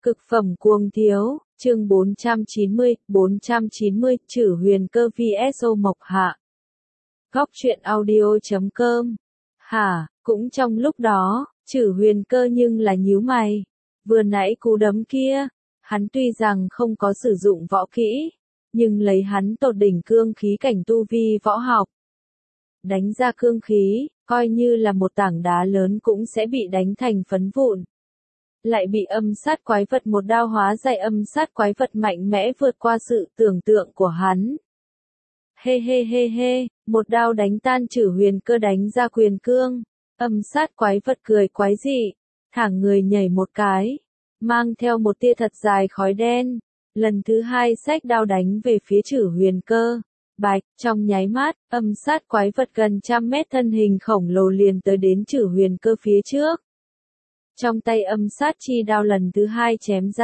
Cực phẩm cuồng thiếu, chương 490, Chử Huyền Cơ vs Ô Mộc Hạ. Góc truyện audio.com. Hả, cũng trong lúc đó, Chử Huyền Cơ nhưng là nhíu mày. Vừa nãy cú đấm kia, hắn tuy rằng không có sử dụng võ kỹ, nhưng lấy hắn tột đỉnh cương khí cảnh tu vi võ học. Đánh ra cương khí, coi như là một tảng đá lớn cũng sẽ bị đánh thành phấn vụn. Lại bị âm sát quái vật một đao hóa giải, âm sát quái vật mạnh mẽ vượt qua sự tưởng tượng của hắn. He, một đao đánh tan Chử Huyền Cơ đánh ra quyền cương. Âm sát quái vật cười quái dị, thẳng người nhảy một cái, mang theo một tia thật dài khói đen. Lần thứ hai xách đao đánh về phía Chử Huyền Cơ. Bạch, trong nháy mắt, âm sát quái vật gần 100 mét thân hình khổng lồ liền tới đến Chử Huyền Cơ phía trước. Trong tay âm sát chi đao lần thứ hai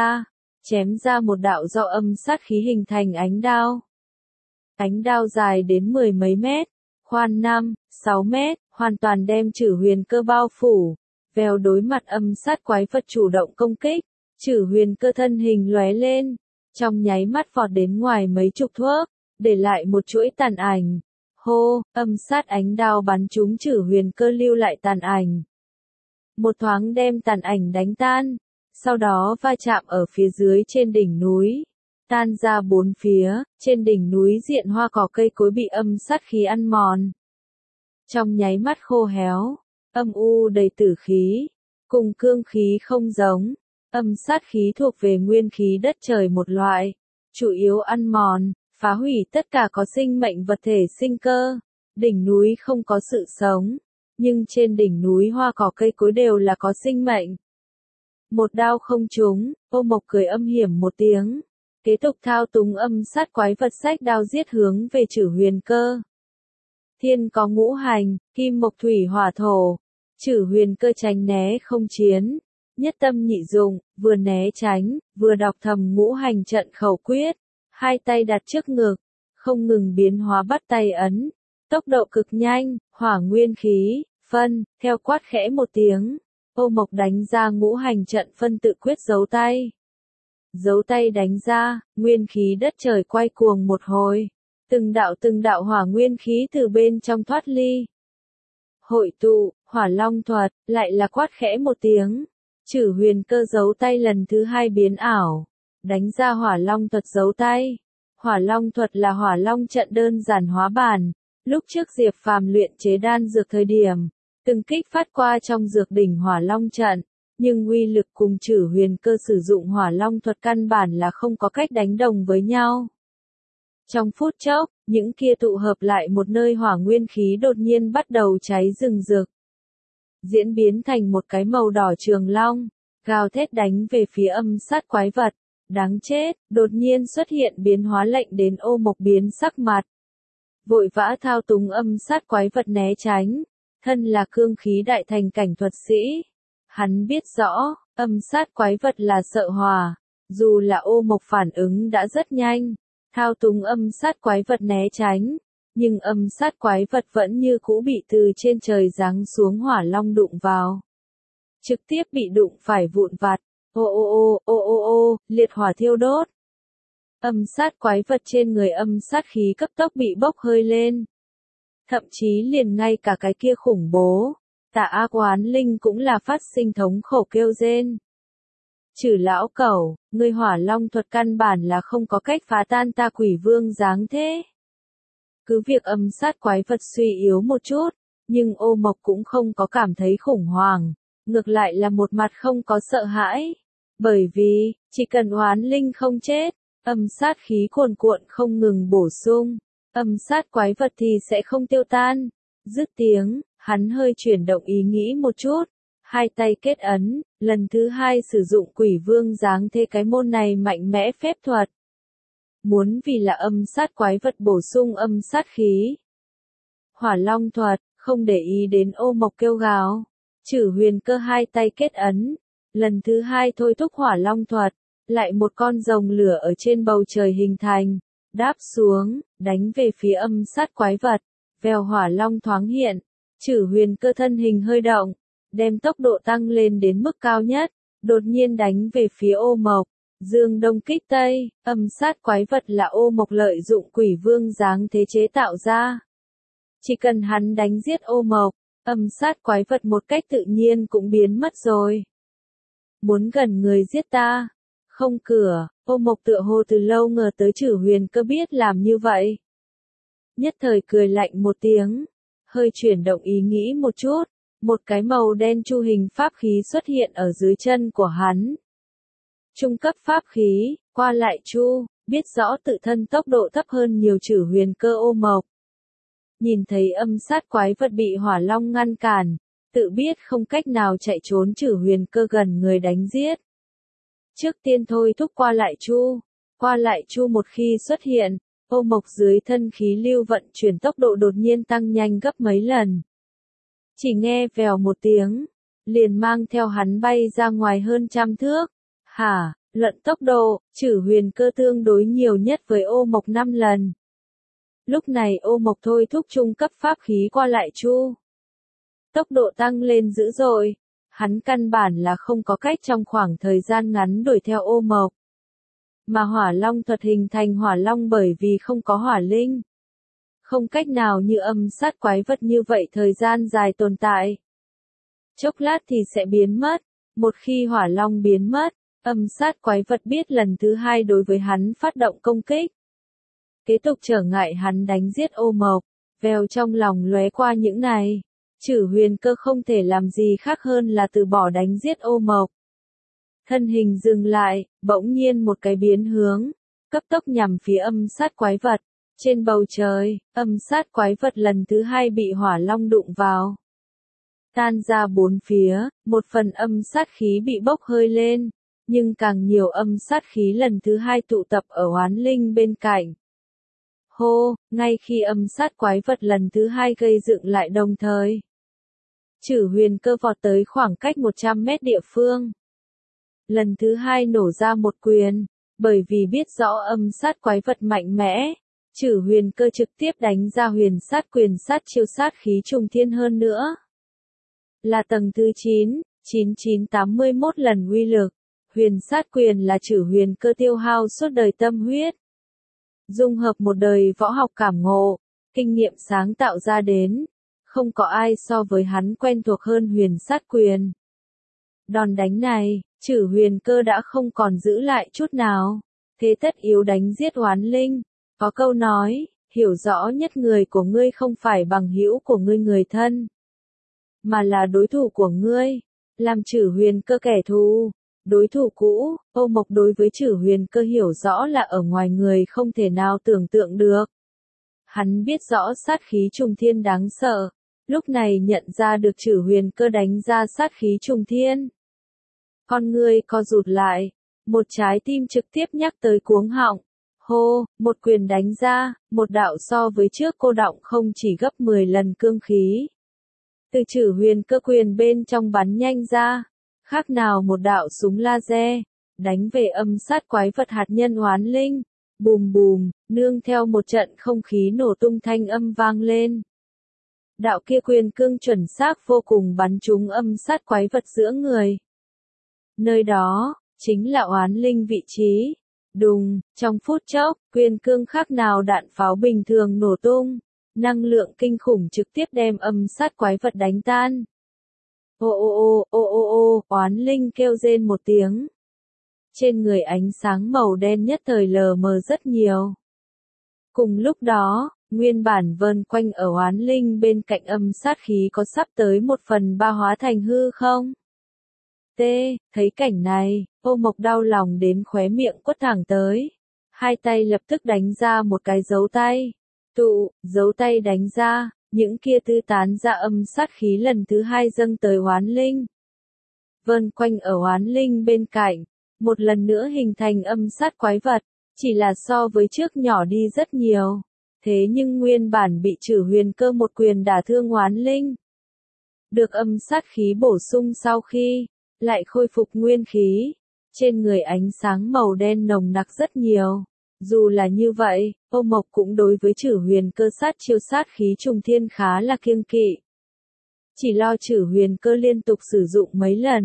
chém ra một đạo do âm sát khí hình thành ánh đao. Ánh đao dài đến 10 mấy mét, khoan 5, 6 mét, hoàn toàn đem Chử Huyền Cơ bao phủ. Vèo, đối mặt âm sát quái vật chủ động công kích, Chử Huyền Cơ thân hình lóe lên, trong nháy mắt vọt đến ngoài mấy chục thước, để lại một chuỗi tàn ảnh. Hô, âm sát ánh đao bắn trúng Chử Huyền Cơ lưu lại tàn ảnh. Một thoáng đem tàn ảnh đánh tan, sau đó va chạm ở phía dưới trên đỉnh núi, tan ra bốn phía. Trên đỉnh núi diện hoa cỏ cây cối bị âm sát khí ăn mòn, trong nháy mắt khô héo, âm u đầy tử khí. Cùng cương khí không giống, âm sát khí thuộc về nguyên khí đất trời một loại, chủ yếu ăn mòn, phá hủy tất cả có sinh mệnh vật thể sinh cơ. Đỉnh núi không có sự sống, nhưng trên đỉnh núi hoa cỏ cây cối đều là có sinh mệnh. Một đao không trúng, Ô Mộc cười âm hiểm một tiếng, kế tục thao túng âm sát quái vật xách đao giết hướng về Chử Huyền Cơ. Thiên có ngũ hành, kim mộc thủy hỏa thổ. Chử Huyền Cơ tránh né không chiến, nhất tâm nhị dụng, vừa né tránh, vừa đọc thầm ngũ hành trận khẩu quyết, hai tay đặt trước ngực, không ngừng biến hóa bắt tay ấn, tốc độ cực nhanh, hỏa nguyên khí, phân, theo quát khẽ một tiếng, Ô Mộc đánh ra ngũ hành trận phân tự quyết giấu tay. Giấu tay đánh ra, nguyên khí đất trời quay cuồng một hồi, từng đạo hỏa nguyên khí từ bên trong thoát ly. Hội tụ, hỏa long thuật, lại là quát khẽ một tiếng. Chử Huyền Cơ giấu tay lần thứ hai biến ảo, đánh ra hỏa long thuật giấu tay. Hỏa long thuật là hỏa long trận đơn giản hóa bản, lúc trước Diệp Phàm luyện chế đan dược thời điểm, từng kích phát qua trong dược đỉnh hỏa long trận, nhưng uy lực cùng Chử Huyền Cơ sử dụng hỏa long thuật căn bản là không có cách đánh đồng với nhau. Trong phút chốc, những kia tụ hợp lại một nơi hỏa nguyên khí đột nhiên bắt đầu cháy rừng rực, diễn biến thành một cái màu đỏ trường long, gào thét đánh về phía âm sát quái vật. Đáng chết, đột nhiên xuất hiện biến hóa lệnh đến Ô Mộc biến sắc mặt. Vội vã thao túng âm sát quái vật né tránh, thân là cương khí đại thành cảnh thuật sĩ. Hắn biết rõ, âm sát quái vật là sợ hỏa, dù là Ô Mộc phản ứng đã rất nhanh, thao túng âm sát quái vật né tránh, nhưng âm sát quái vật vẫn như cũ bị từ trên trời giáng xuống hỏa long đụng vào. Trực tiếp bị đụng phải vụn vặt, liệt hỏa thiêu đốt. Âm sát quái vật trên người âm sát khí cấp tốc bị bốc hơi lên. Thậm chí liền ngay cả cái kia khủng bố, Tà Ác Oán Linh cũng là phát sinh thống khổ kêu rên. Chử lão cẩu, ngươi hỏa long thuật căn bản là không có cách phá tan ta quỷ vương dáng thế. Cứ việc âm sát quái vật suy yếu một chút, nhưng Ô Mộc cũng không có cảm thấy khủng hoảng, ngược lại là một mặt không có sợ hãi. Bởi vì, chỉ cần oán linh không chết, âm sát khí cuồn cuộn không ngừng bổ sung, âm sát quái vật thì sẽ không tiêu tan. Dứt tiếng, hắn hơi chuyển động ý nghĩ một chút, hai tay kết ấn, lần thứ hai sử dụng quỷ vương dáng thế cái môn này mạnh mẽ phép thuật. Muốn vì là âm sát quái vật bổ sung âm sát khí. Hỏa long thuật, không để ý đến Ô Mộc kêu gào. Chử Huyền Cơ hai tay kết ấn, lần thứ hai thôi thúc hỏa long thuật, lại một con rồng lửa ở trên bầu trời hình thành, đáp xuống, đánh về phía âm sát quái vật. Vèo, hỏa long thoáng hiện, Chử Huyền Cơ thân hình hơi động, đem tốc độ tăng lên đến mức cao nhất, đột nhiên đánh về phía Ô Mộc. Dương đông kích tây, âm sát quái vật là Ô Mộc lợi dụng quỷ vương dáng thế chế tạo ra. Chỉ cần hắn đánh giết Ô Mộc, âm sát quái vật một cách tự nhiên cũng biến mất rồi. Muốn gần người giết ta? Không cửa, Ô Mộc tựa hồ từ lâu ngờ tới Chử Huyền Cơ biết làm như vậy. Nhất thời cười lạnh một tiếng, hơi chuyển động ý nghĩ một chút, một cái màu đen chu hình pháp khí xuất hiện ở dưới chân của hắn. Trung cấp pháp khí, qua lại chu, biết rõ tự thân tốc độ thấp hơn nhiều Chử Huyền Cơ Ô Mộc. Nhìn thấy âm sát quái vật bị hỏa long ngăn cản, tự biết không cách nào chạy trốn Chử Huyền Cơ gần người đánh giết. Trước tiên thôi thúc qua lại chu một khi xuất hiện, Ô Mộc dưới thân khí lưu vận chuyển tốc độ đột nhiên tăng nhanh gấp mấy lần. Chỉ nghe vèo một tiếng, liền mang theo hắn bay ra ngoài hơn 100 thước. Hả, luận tốc độ, Chử Huyền Cơ tương đối nhiều nhất với Ô Mộc 5 lần. Lúc này Ô Mộc thôi thúc trung cấp pháp khí qua lại chu. Tốc độ tăng lên dữ dội, hắn căn bản là không có cách trong khoảng thời gian ngắn đuổi theo Ô Mộc. Mà hỏa long thuật hình thành hỏa long bởi vì không có hỏa linh. Không cách nào như âm sát quái vật như vậy thời gian dài tồn tại. Chốc lát thì sẽ biến mất, một khi hỏa long biến mất, âm sát quái vật biết lần thứ hai đối với hắn phát động công kích. Kế tục trở ngại hắn đánh giết Ô Mộc, vèo trong lòng lóe qua những này. Chử Huyền Cơ không thể làm gì khác hơn là từ bỏ đánh giết Ô Mộc. Thân hình dừng lại, bỗng nhiên một cái biến hướng, cấp tốc nhằm phía âm sát quái vật. Trên bầu trời, âm sát quái vật lần thứ hai bị hỏa long đụng vào. Tan ra bốn phía, một phần âm sát khí bị bốc hơi lên, nhưng càng nhiều âm sát khí lần thứ hai tụ tập ở oán linh bên cạnh. Hô, ngay khi âm sát quái vật lần thứ hai gây dựng lại đồng thời. Chử Huyền Cơ vọt tới khoảng cách 100 mét địa phương. Lần thứ hai nổ ra một quyền, bởi vì biết rõ âm sát quái vật mạnh mẽ. Chử Huyền Cơ trực tiếp đánh ra huyền sát quyền sát chiêu sát khí trùng thiên hơn nữa. Là tầng thứ 9, 9981 lần uy lực. Huyền sát quyền là Chử Huyền Cơ tiêu hao suốt đời tâm huyết. Dung hợp một đời võ học cảm ngộ, kinh nghiệm sáng tạo ra đến. Không có ai so với hắn quen thuộc hơn huyền sát quyền. Đòn đánh này, Chử Huyền Cơ đã không còn giữ lại chút nào. Thế tất yếu đánh giết oán linh. Có câu nói, hiểu rõ nhất người của ngươi không phải bằng hữu của ngươi người thân, mà là đối thủ của ngươi. Làm Chử Huyền Cơ kẻ thù, đối thủ cũ, Ô Mộc đối với Chử Huyền Cơ hiểu rõ là ở ngoài người không thể nào tưởng tượng được. Hắn biết rõ sát khí trùng thiên đáng sợ, lúc này nhận ra được Chử Huyền Cơ đánh ra sát khí trùng thiên. Con ngươi co rụt lại, một trái tim trực tiếp nhắc tới cuống họng. Hô, một quyền đánh ra, một đạo so với trước cô đọng không chỉ gấp 10 lần cương khí. Từ Chử Huyền Cơ quyền bên trong bắn nhanh ra, khác nào một đạo súng laser, đánh về âm sát quái vật hạt nhân oán linh. Bùm bùm, nương theo một trận không khí nổ tung thanh âm vang lên. Đạo kia quyền cương chuẩn xác vô cùng bắn trúng âm sát quái vật giữa người. Nơi đó, chính là oán linh vị trí. Đùng, trong phút chốc, quyền cương khác nào đạn pháo bình thường nổ tung. Năng lượng kinh khủng trực tiếp đem âm sát quái vật đánh tan. Ô ô ô, ô ô ô, oán linh kêu rên một tiếng. Trên người ánh sáng màu đen nhất thời lờ mờ rất nhiều. Cùng lúc đó, nguyên bản vờn quanh ở oán linh bên cạnh âm sát khí có sắp tới 1/3 hóa thành hư không? Thấy cảnh này, Ô Mộc đau lòng đến khóe miệng quất thẳng tới. Hai tay lập tức đánh ra một cái dấu tay. Dấu tay đánh ra, những kia tư tán ra âm sát khí lần thứ hai dâng tới oán linh. Vờn quanh ở oán linh bên cạnh, một lần nữa hình thành âm sát quái vật, chỉ là so với trước nhỏ đi rất nhiều. Thế nhưng nguyên bản bị Chử Huyền Cơ một quyền đả thương oán linh. Được âm sát khí bổ sung sau khi, lại khôi phục nguyên khí. Trên người ánh sáng màu đen nồng nặc rất nhiều. Dù là như vậy, Ô Mộc cũng đối với Chử Huyền Cơ sát chiêu sát khí trùng thiên khá là kiêng kỵ. Chỉ lo Chử Huyền Cơ liên tục sử dụng mấy lần,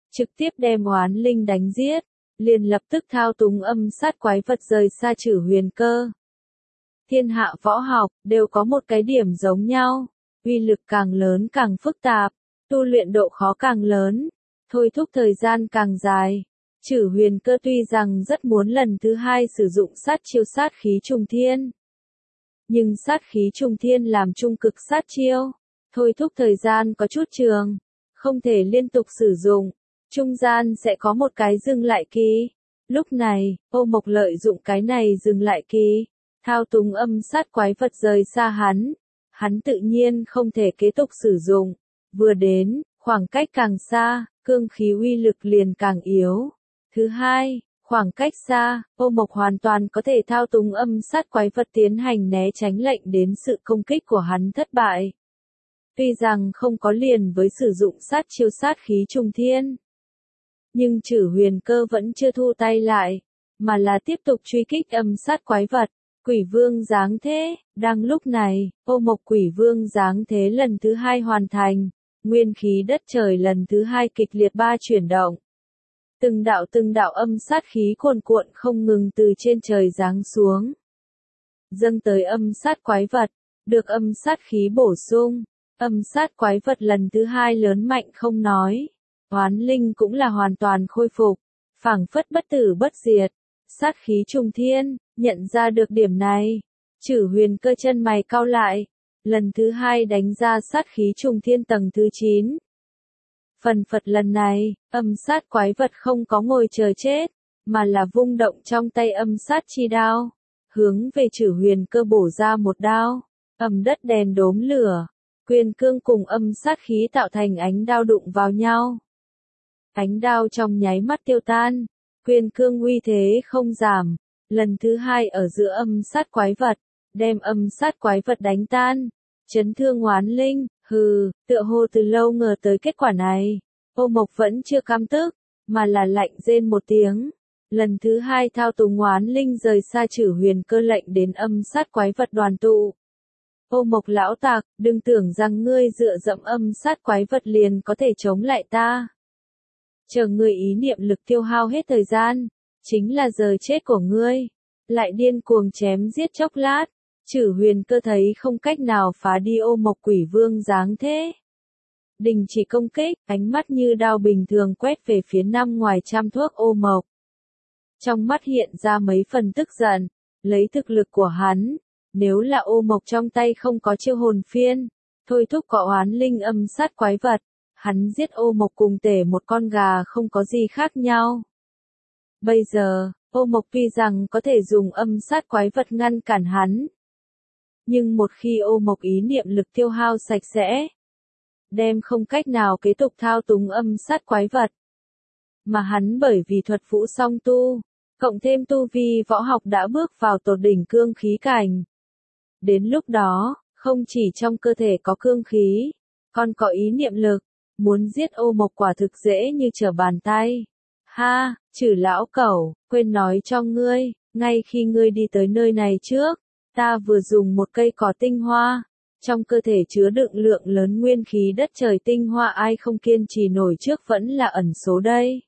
trực tiếp đem oán linh đánh giết, liền lập tức thao túng âm sát quái vật rời xa Trử Huyền Cơ. Thiên hạ võ học đều có một cái điểm giống nhau, uy lực càng lớn càng phức tạp, tu luyện độ khó càng lớn, thôi thúc thời gian càng dài. Trử Huyền Cơ tuy rằng rất muốn lần thứ hai sử dụng sát chiêu sát khí trùng thiên, nhưng sát khí trùng thiên làm trung cực sát chiêu, thôi thúc thời gian có chút trường, không thể liên tục sử dụng, trung gian sẽ có một cái dừng lại kỳ. Lúc này, Ô Mộc lợi dụng cái này dừng lại kỳ, thao túng âm sát quái vật rời xa hắn tự nhiên không thể kế tục sử dụng, vừa đến, khoảng cách càng xa, cương khí uy lực liền càng yếu. Thứ hai, khoảng cách xa, Ô Mộc hoàn toàn có thể thao túng âm sát quái vật tiến hành né tránh lệnh đến sự công kích của hắn thất bại. Tuy rằng không có liền với sử dụng sát chiêu sát khí trùng thiên, nhưng Trử Huyền Cơ vẫn chưa thu tay lại, mà là tiếp tục truy kích âm sát quái vật. Quỷ vương giáng thế, đang lúc này, Ô Mộc quỷ vương giáng thế lần thứ hai hoàn thành, nguyên khí đất trời lần thứ hai kịch liệt ba chuyển động. Từng đạo âm sát khí cuồn cuộn không ngừng từ trên trời giáng xuống, dâng tới âm sát quái vật, được âm sát khí bổ sung, âm sát quái vật lần thứ hai lớn mạnh không nói, oán linh cũng là hoàn toàn khôi phục, phảng phất bất tử bất diệt, sát khí trùng thiên. Nhận ra được điểm này, Trử Huyền Cơ chân mày cau lại, lần thứ hai đánh ra sát khí trùng thiên tầng thứ 9. Phần phật lần này, âm sát quái vật không có ngồi chờ chết, mà là vung động trong tay âm sát chi đao, hướng về Trử Huyền Cơ bổ ra một đao, âm đất đèn đốm lửa, quyền cương cùng âm sát khí tạo thành ánh đao đụng vào nhau. Ánh đao trong nháy mắt tiêu tan, quyền cương uy thế không giảm. Lần thứ hai ở giữa âm sát quái vật, đem âm sát quái vật đánh tan, chấn thương oán linh, tựa hồ từ lâu ngờ tới kết quả này. Ô Mộc vẫn chưa cam tức, mà là lạnh rên một tiếng. Lần thứ hai thao túng oán linh rời xa Trử Huyền Cơ lệnh đến âm sát quái vật đoàn tụ. Ô Mộc lão tặc, đừng tưởng rằng ngươi dựa dẫm âm sát quái vật liền có thể chống lại ta. Chờ ngươi ý niệm lực tiêu hao hết thời gian, chính là giờ chết của ngươi. Lại điên cuồng chém giết chốc lát, Trử Huyền Cơ thấy không cách nào phá đi Ô Mộc quỷ vương giáng thế. Đình chỉ công kích, ánh mắt như đao bình thường quét về phía năm ngoài trăm thước Ô Mộc. Trong mắt hiện ra mấy phần tức giận, lấy thực lực của hắn, nếu là Ô Mộc trong tay không có chiêu hồn phiên, thôi thúc có oán linh âm sát quái vật, hắn giết Ô Mộc cùng tể một con gà không có gì khác nhau. Bây giờ, Ô Mộc tuy rằng có thể dùng âm sát quái vật ngăn cản hắn, nhưng một khi Ô Mộc ý niệm lực tiêu hao sạch sẽ, đem không cách nào kế tục thao túng âm sát quái vật. Mà hắn bởi vì thuật vũ song tu, cộng thêm tu vi võ học đã bước vào tột đỉnh cương khí cảnh. Đến lúc đó, không chỉ trong cơ thể có cương khí, còn có ý niệm lực, muốn giết Ô Mộc quả thực dễ như trở bàn tay. Ha, Trử lão cẩu, quên nói cho ngươi, ngay khi ngươi đi tới nơi này trước, ta vừa dùng một cây cỏ tinh hoa, trong cơ thể chứa đựng lượng lớn nguyên khí đất trời tinh hoa ai không kiên trì nổi trước vẫn là ẩn số đây.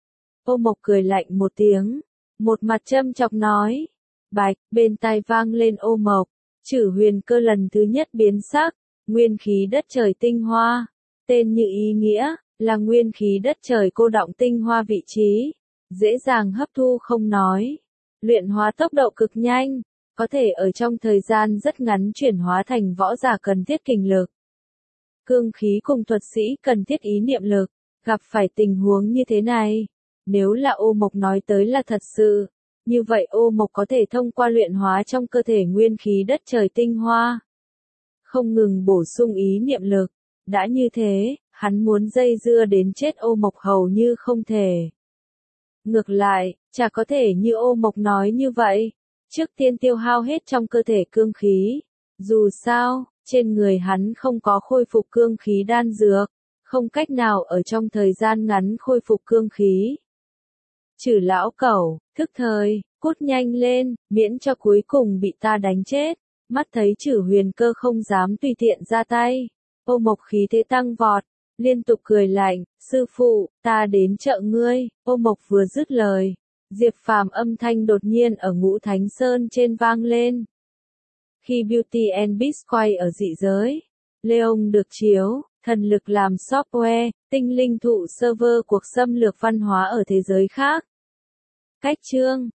Ô Mộc cười lạnh một tiếng, một mặt châm chọc nói, bạch, bên tai vang lên Ô Mộc, Trử Huyền Cơ lần thứ nhất biến sắc, nguyên khí đất trời tinh hoa, tên như ý nghĩa, là nguyên khí đất trời cô đọng tinh hoa vị trí, dễ dàng hấp thu không nói, luyện hóa tốc độ cực nhanh, có thể ở trong thời gian rất ngắn chuyển hóa thành võ giả cần thiết kình lực. Cương khí cùng thuật sĩ cần thiết ý niệm lực, gặp phải tình huống như thế này, nếu là Ô Mộc nói tới là thật sự, như vậy Ô Mộc có thể thông qua luyện hóa trong cơ thể nguyên khí đất trời tinh hoa, không ngừng bổ sung ý niệm lực, đã như thế, hắn muốn dây dưa đến chết Ô Mộc hầu như không thể. Ngược lại, chả có thể như Ô Mộc nói như vậy, trước tiên tiêu hao hết trong cơ thể cương khí, dù sao, trên người hắn không có khôi phục cương khí đan dược, không cách nào ở trong thời gian ngắn khôi phục cương khí. Trử lão cẩu, thức thời, cút nhanh lên, miễn cho cuối cùng bị ta đánh chết. Mắt thấy Trử Huyền Cơ không dám tùy tiện ra tay, Ô Mộc khí thế tăng vọt, liên tục cười lạnh, sư phụ, ta đến trợ ngươi, Ô Mộc vừa dứt lời. Diệp Phàm âm thanh đột nhiên ở Ngũ Thánh Sơn trên vang lên. Khi Beauty and Beast quay ở dị giới, Leon được chiếu, thần lực làm software, tinh linh thụ server cuộc xâm lược văn hóa ở thế giới khác. Cách chương